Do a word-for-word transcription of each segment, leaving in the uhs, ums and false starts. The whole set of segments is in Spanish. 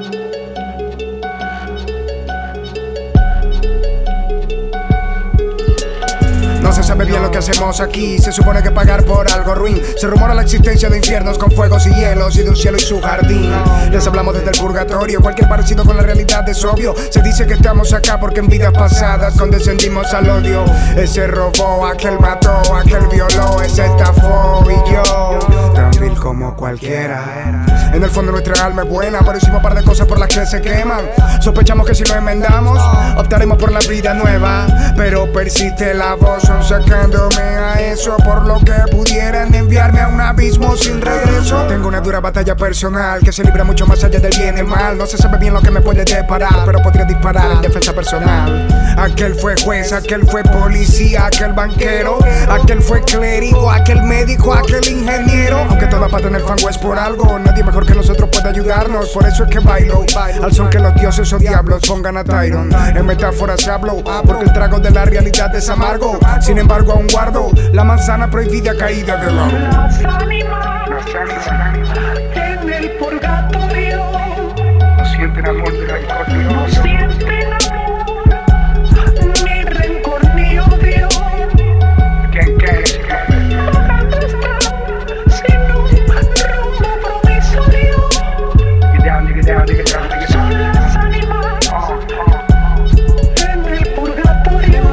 No se sabe bien lo que hacemos aquí. Se supone que pagar por algo ruin. Se rumora la existencia de infiernos con fuegos y hielos y de un cielo y su jardín. Les hablamos desde el purgatorio. Cualquier parecido con la realidad es obvio. Se dice que estamos acá porque en vidas pasadas condescendimos al odio. Ese robó, aquel mató, aquel violó, ese estafó y yo tan vil como cualquiera. En el fondo nuestra alma es buena, pero hicimos un par de cosas por las que se queman. Sospechamos que si lo enmendamos optaremos por la vida nueva, pero persiste la voz sacándome a eso, por lo que pudieran enviarme a un abismo sin regreso. Tengo una dura batalla personal que se libra mucho más allá del bien y el mal. No se sabe bien lo que me puede deparar, pero podría disparar en defensa personal. Aquel fue juez, aquel fue policía, aquel banquero, aquel fue clérigo, aquel médico, aquel ingeniero. Aunque toda pata en el fango es por algo, nadie mejor que nosotros puede ayudarnos. Por eso es que bailo al son que los dioses o diablos pongan a Tyron. En metáforas hablo, porque el trago de la realidad es amargo. Sin embargo aún guardo la manzana prohibida caída del árbol. Las ánimas, las ánimas en el purgatorio no sienten amor ni rencor ni no odio. sienten amor, ni rencor ni odio. ¿Quién qué? Vagando están sin un rumbo provisorio. Get down, get down, get down, get down. Son las ánimas Oh, oh. en el purgatorio.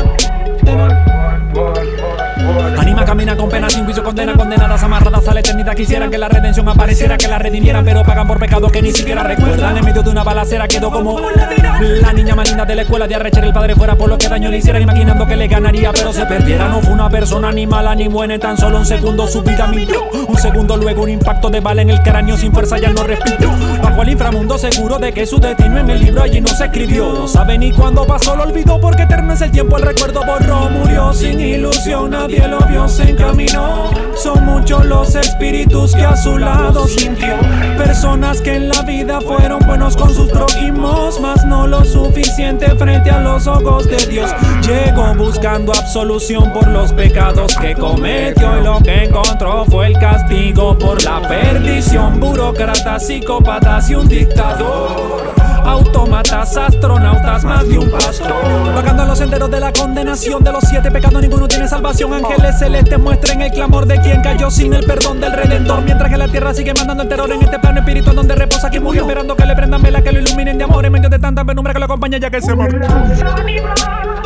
Anima camina con pena sin juicio, condena, condenadas amarradas a la eternidad. Quisieran que la redención apareciera, que la redimieran, pero pagan por pecados que ni siquiera recuerdan. En medio de una balacera quedó como la niña más linda de la escuela de arrechar el padre fuera por lo que daño le hicieran, imaginando que le ganaría pero se perdiera. No fue una persona ni mala ni buena, en tan solo un segundo su vida mintió. Un segundo luego un impacto de bala en el cráneo, sin fuerza ya no respiró. Bajo el inframundo seguro de que su destino en el libro allí no se escribió. No sabe ni cuándo pasó, lo olvidó porque eterno es el tiempo, el recuerdo borró. Murió sin ilusión, nadie lo vio, se encaminó. Son muchos los espíritus que a su lado sintió. Personas que en la vida fueron buenos con sus prójimos, mas no lo suficiente frente a los ojos de Dios. Llegó buscando absolución por los pecados que cometió, y lo que encontró fue el castigo por la perdición. Burócratas, psicópatas y un dictador, autómatas, astronautas, más de un pastor. Vagando en los senderos de la condenación, de los siete pecados ninguno tiene salvación. Ángeles celestes muestren el clamor de quien cayó sin el perdón del Redentor, mientras que la tierra sigue mandando el terror en este plano espiritual donde reposa quien murió, esperando que le prendan vela, que lo iluminen de amor en medio de tanta penumbra que lo acompaña ya que se marchó. Las ánimas